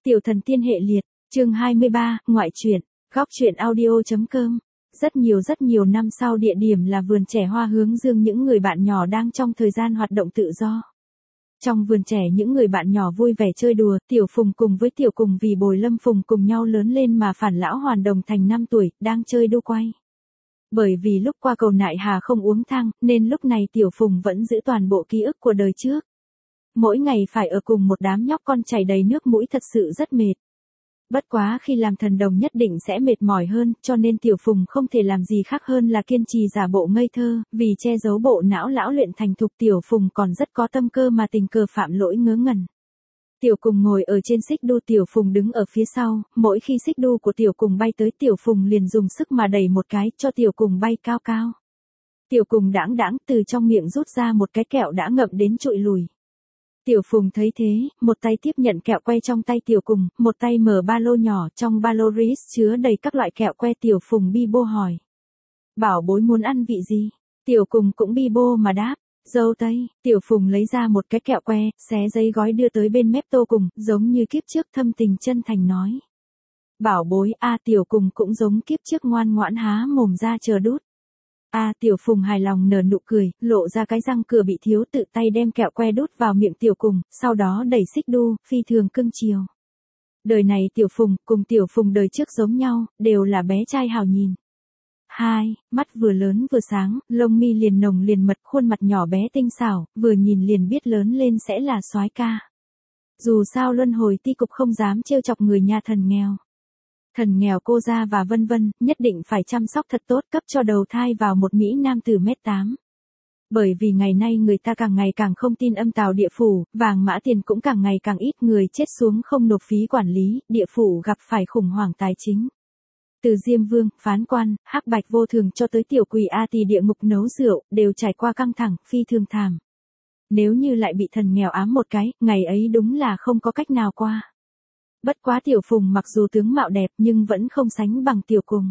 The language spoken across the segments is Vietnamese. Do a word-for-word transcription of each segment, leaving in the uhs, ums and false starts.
Tiểu thần tiên hệ liệt, chương hai mươi ba, ngoại truyện, góc truyện audio.com. Rất nhiều rất nhiều năm sau, địa điểm là vườn trẻ Hoa Hướng Dương, những người bạn nhỏ đang trong thời gian hoạt động tự do. Trong vườn trẻ, những người bạn nhỏ vui vẻ chơi đùa, Tiểu Phùng cùng với Tiểu Cùng vì bồi Lâm Phùng cùng nhau lớn lên mà phản lão hoàn đồng thành năm tuổi, đang chơi đu quay. Bởi vì lúc qua cầu Nại Hà không uống thang, nên lúc này Tiểu Phùng vẫn giữ toàn bộ ký ức của đời trước. Mỗi ngày phải ở cùng một đám nhóc con chảy đầy nước mũi thật sự rất mệt. Bất quá khi làm thần đồng nhất định sẽ mệt mỏi hơn, cho nên Tiểu Phùng không thể làm gì khác hơn là kiên trì giả bộ ngây thơ, vì che giấu bộ não lão luyện thành thục, Tiểu Phùng còn rất có tâm cơ mà tình cờ phạm lỗi ngớ ngẩn. Tiểu Cùng ngồi ở trên xích đu, Tiểu Phùng đứng ở phía sau, mỗi khi xích đu của Tiểu Cùng bay tới, Tiểu Phùng liền dùng sức mà đẩy một cái cho Tiểu Cùng bay cao cao. Tiểu Cùng đãng đãng từ trong miệng rút ra một cái kẹo đã ngậm đến trụi lùi. Tiểu Phùng thấy thế, một tay tiếp nhận kẹo que trong tay Tiểu Cùng, một tay mở ba lô nhỏ, trong ba lô Reese chứa đầy các loại kẹo que. Tiểu Phùng bi bô hỏi: "Bảo bối muốn ăn vị gì?" Tiểu Cùng cũng bi bô mà đáp: "Dâu tây." Tiểu Phùng lấy ra một cái kẹo que, xé giấy gói đưa tới bên mép Tô Cùng, giống như kiếp trước thâm tình chân thành nói: "Bảo bối a." À, Tiểu Cùng cũng giống kiếp trước ngoan ngoãn há mồm ra chờ đút. A à, Tiểu Phùng hài lòng nở nụ cười, lộ ra cái răng cửa bị thiếu, tự tay đem kẹo que đút vào miệng Tiểu Cùng, sau đó đẩy xích đu, phi thường cưng chiều. Đời này Tiểu Phùng cùng Tiểu Phùng đời trước giống nhau, đều là bé trai hào nhìn. Hai, mắt vừa lớn vừa sáng, lông mi liền nồng liền mật, khuôn mặt nhỏ bé tinh xảo, vừa nhìn liền biết lớn lên sẽ là soái ca. Dù sao luân hồi ti cục không dám trêu chọc người nhà thần nghèo. Thần nghèo cô ra và vân vân, nhất định phải chăm sóc thật tốt, cấp cho đầu thai vào một Mỹ Nam từ mét tám. Bởi vì ngày nay người ta càng ngày càng không tin âm tào địa phủ, vàng mã tiền cũng càng ngày càng ít, người chết xuống không nộp phí quản lý, địa phủ gặp phải khủng hoảng tài chính. Từ Diêm Vương, phán quan, hắc bạch vô thường cho tới tiểu quỷ A Tỳ địa ngục nấu rượu, đều trải qua căng thẳng, phi thường thảm. Nếu như lại bị thần nghèo ám một cái, ngày ấy đúng là không có cách nào qua. Bất quá Tiểu Phùng mặc dù tướng mạo đẹp nhưng vẫn không sánh bằng Tiểu Cùng.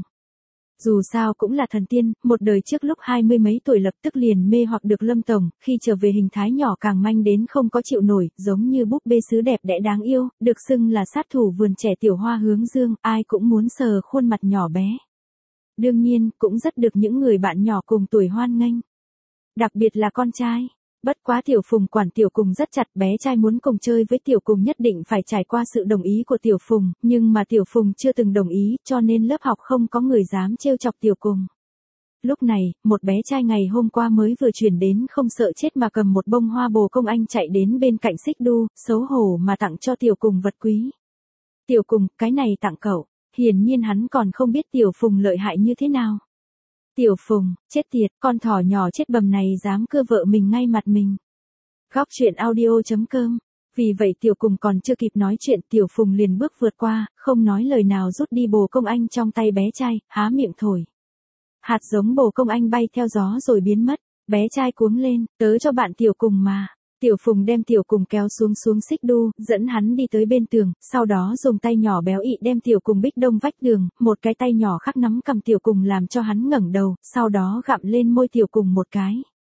Dù sao cũng là thần tiên, một đời trước lúc hai mươi mấy tuổi lập tức liền mê hoặc được Lâm Tổng, khi trở về hình thái nhỏ càng manh đến không có chịu nổi, giống như búp bê sứ đẹp đẽ đáng yêu, được xưng là sát thủ vườn trẻ Tiểu Hoa Hướng Dương, ai cũng muốn sờ khuôn mặt nhỏ bé. Đương nhiên, cũng rất được những người bạn nhỏ cùng tuổi hoan nghênh. Đặc biệt là con trai. Bất quá Tiểu Phùng quản Tiểu Cùng rất chặt, bé trai muốn cùng chơi với Tiểu Cùng nhất định phải trải qua sự đồng ý của Tiểu Phùng, nhưng mà Tiểu Phùng chưa từng đồng ý, cho nên lớp học không có người dám trêu chọc Tiểu Cùng. Lúc này, một bé trai ngày hôm qua mới vừa chuyển đến không sợ chết mà cầm một bông hoa bồ công anh chạy đến bên cạnh xích đu, xấu hổ mà tặng cho Tiểu Cùng vật quý. Tiểu Cùng, cái này tặng cậu. Hiển nhiên hắn còn không biết Tiểu Phùng lợi hại như thế nào. Tiểu Phùng, chết tiệt, con thỏ nhỏ chết bầm này dám cưa vợ mình ngay mặt mình. Góc truyện audio.com. Vì vậy Tiểu Cùng còn chưa kịp nói chuyện, Tiểu Phùng liền bước vượt qua, không nói lời nào rút đi bồ công anh trong tay bé trai, há miệng thổi. Hạt giống bồ công anh bay theo gió rồi biến mất, bé trai cuống lên, tớ cho bạn Tiểu Cùng mà. Tiểu Phùng đem Tiểu Cùng kéo xuống xuống xích đu, dẫn hắn đi tới bên tường, sau đó dùng tay nhỏ béo ị đem Tiểu Cùng bích đông vách tường, một cái tay nhỏ khác nắm cầm Tiểu Cùng làm cho hắn ngẩng đầu, sau đó gặm lên môi Tiểu Cùng một cái.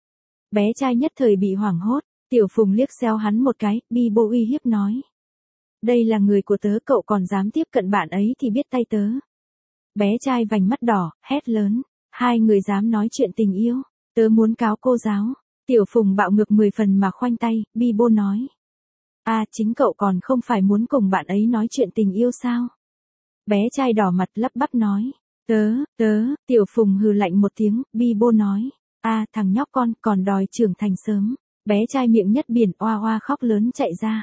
Bé trai nhất thời bị hoảng hốt, Tiểu Phùng liếc xéo hắn một cái, bi bô uy hiếp nói: "Đây là người của tớ, cậu còn dám tiếp cận bạn ấy thì biết tay tớ." Bé trai vành mắt đỏ, hét lớn: "Hai người dám nói chuyện tình yêu, tớ muốn cáo cô giáo." Tiểu Phùng bạo ngược mười phần mà khoanh tay, bi bô nói: "A à, chính cậu còn không phải muốn cùng bạn ấy nói chuyện tình yêu sao?" Bé trai đỏ mặt lắp bắp nói: "Tớ, tớ." Tiểu Phùng hừ lạnh một tiếng, bi bô nói: "A à, thằng nhóc con còn đòi trưởng thành sớm." Bé trai miệng nhất biển oa oa khóc lớn chạy ra.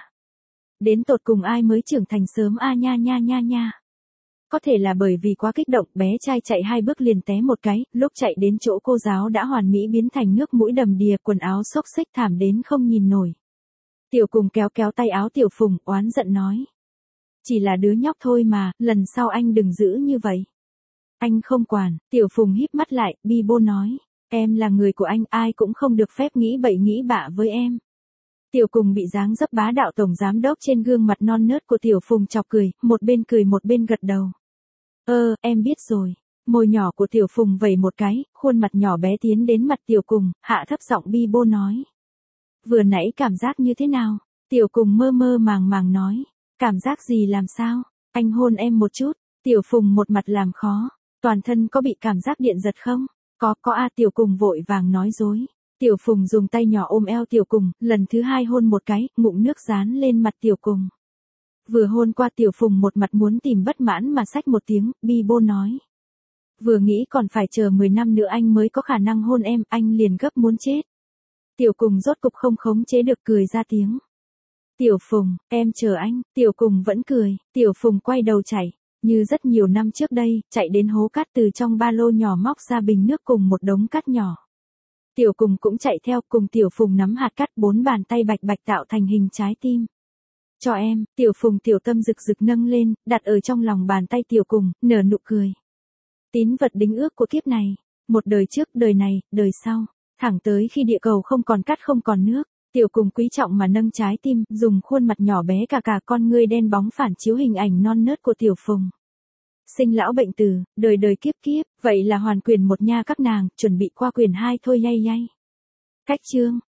Đến tột cùng ai mới trưởng thành sớm a à, nha nha nha nha. Có thể là bởi vì quá kích động, bé trai chạy hai bước liền té một cái, lúc chạy đến chỗ cô giáo đã hoàn mỹ biến thành nước mũi đầm đìa, quần áo xốc xếch thảm đến không nhìn nổi. Tiểu Cùng kéo kéo tay áo Tiểu Phùng, oán giận nói: "Chỉ là đứa nhóc thôi mà, lần sau anh đừng giữ như vậy." "Anh không quản." Tiểu Phùng híp mắt lại, bi bô nói: "Em là người của anh, ai cũng không được phép nghĩ bậy nghĩ bạ với em." Tiểu Cùng bị dáng dấp bá đạo tổng giám đốc trên gương mặt non nớt của Tiểu Phùng chọc cười, một bên cười một bên gật đầu. "Ơ, em biết rồi." Môi nhỏ của Tiểu Phùng vẩy một cái, khuôn mặt nhỏ bé tiến đến mặt Tiểu Cùng, hạ thấp giọng bi bô nói: "Vừa nãy cảm giác như thế nào?" Tiểu Cùng mơ mơ màng màng nói: Cảm giác gì làm sao? Anh hôn em một chút. Tiểu Phùng một mặt làm khó. Toàn thân có bị cảm giác điện giật không? Có, có a. Tiểu Cùng vội vàng nói dối. Tiểu Phùng dùng tay nhỏ ôm eo Tiểu Cùng, lần thứ hai hôn một cái, ngụm nước dán lên mặt Tiểu Cùng. Vừa hôn qua Tiểu Phùng một mặt muốn tìm bất mãn mà xách một tiếng, bi bô nói. Vừa nghĩ còn phải chờ mười năm nữa anh mới có khả năng hôn em, anh liền gấp muốn chết. Tiểu Cùng rốt cục không khống chế được cười ra tiếng. Tiểu Phùng, em chờ anh. Tiểu Cùng vẫn cười. Tiểu Phùng quay đầu chạy. Như rất nhiều năm trước đây, chạy đến hố cát từ trong ba lô nhỏ móc ra bình nước cùng một đống cát nhỏ. Tiểu Cùng cũng chạy theo, cùng Tiểu Phùng nắm hạt cát, bốn bàn tay bạch bạch tạo thành hình trái tim. Cho em. Tiểu Phùng tiểu tâm rực rực nâng lên, đặt ở trong lòng bàn tay Tiểu Cùng, nở nụ cười. Tín vật đính ước của kiếp này. Một đời trước, đời này, đời sau. Thẳng tới khi địa cầu không còn cát không còn nước. Tiểu Cùng quý trọng mà nâng trái tim, dùng khuôn mặt nhỏ bé cả cả con ngươi đen bóng phản chiếu hình ảnh non nớt của Tiểu Phùng. Sinh lão bệnh tử, đời đời kiếp kiếp, vậy là hoàn quyền một nha các nàng, chuẩn bị qua quyền hai thôi yay yay. Cách chương.